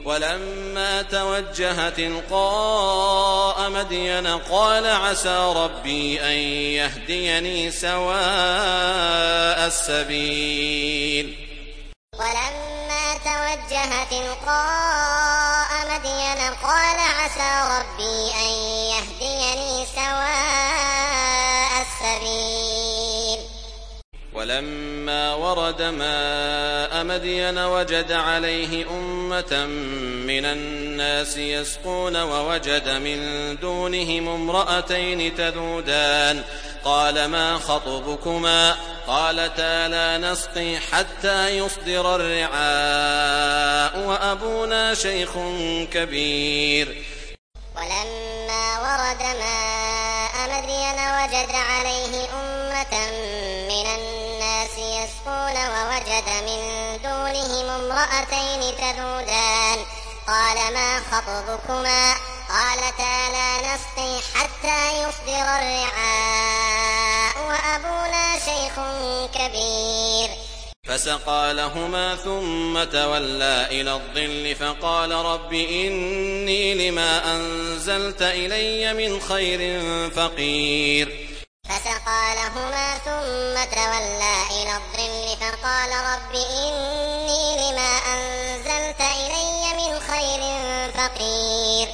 ولما توجه تلقاء مدين قال عسى ربي أن يهديني سواء السبيل ولما توجه تلقاء مدين قال عسى ربي أن يهديني سواء السبيل ولما ورد ماء مدين وجد عليه أمة من الناس يسقون ووجد من دونهم امرأتين تذودان قال ما خطبكما قالتا لا نسقي حتى يصدر الرعاء وأبونا شيخ كبير ولما ورد ماء مدين وجد عليه أمة من الناس يسقون ووجد من دونهم امرأتين تذودان قال ما خطبكما قالتا لا نسقي حتى يصدر الرعاء وأبونا شيخ كبير فسقى لهما ثم تولى إلى الظل فقال رب إني لما أنزلت إلي من خير فقير فسقى لهما ثم تولى إلى الظل فقال رب إني لما أنزلت إلي من خير فقير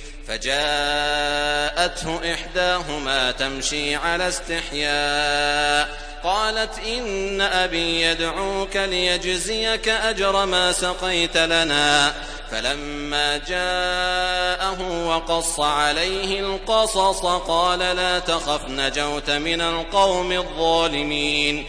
فجاءته إحداهما تمشي على استحياء قالت إن أبي يدعوك ليجزيك أجر ما سقيت لنا فلما جاءه وقص عليه القصص قال لا تخف نجوت من القوم الظالمين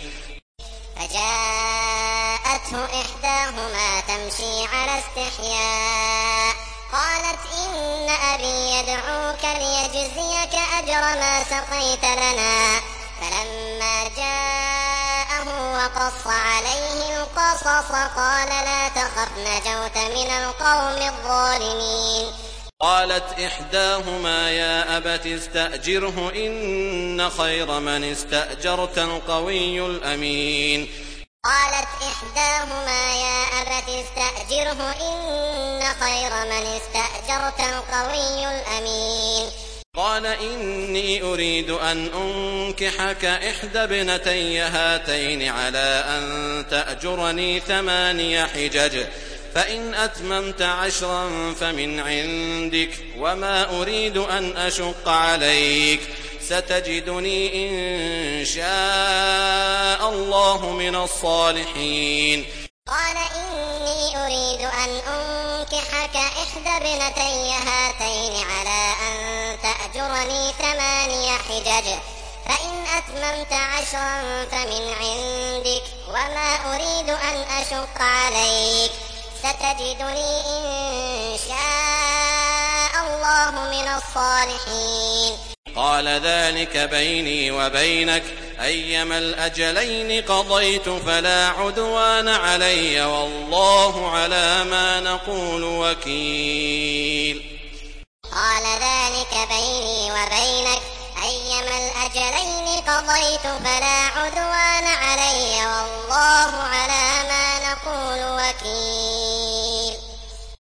فجاءته إحداهما تمشي على استحياء قالت إن أبي يدعوك ليجزيك أجر ما سقيت لنا فلما جاءه وقص عليه القصص قال لا تخف نجوت من القوم الظالمين قالت إحداهما يا أبت استأجره إن خير من استأجرت القوي الأمين قالت إحداهما يا أبت استأجره إن خير من استأجرت القوي الأمين قال إني أريد أن أنكحك إحدى ابنتي هاتين على أن تأجرني 8 حجج فإن أتممت 10 فمن عندك وما أريد أن أشق عليك ستجدني إن شاء الله من الصالحين قال إني أريد أن أنكحك إحدى ابنتي هاتين على أن تأجرني 8 حجج فإن أتممت 10 فمن عندك وما أريد أن أشق عليك ستجدني إن شاء الله من الصالحين قال ذلك بيني وبينك أيما الأجلين قضيت فلا عدوان علي والله على ما نقول وكيل قال ذلك بيني وبينك أيما الأجلين قضيت فلا عدوان علي والله على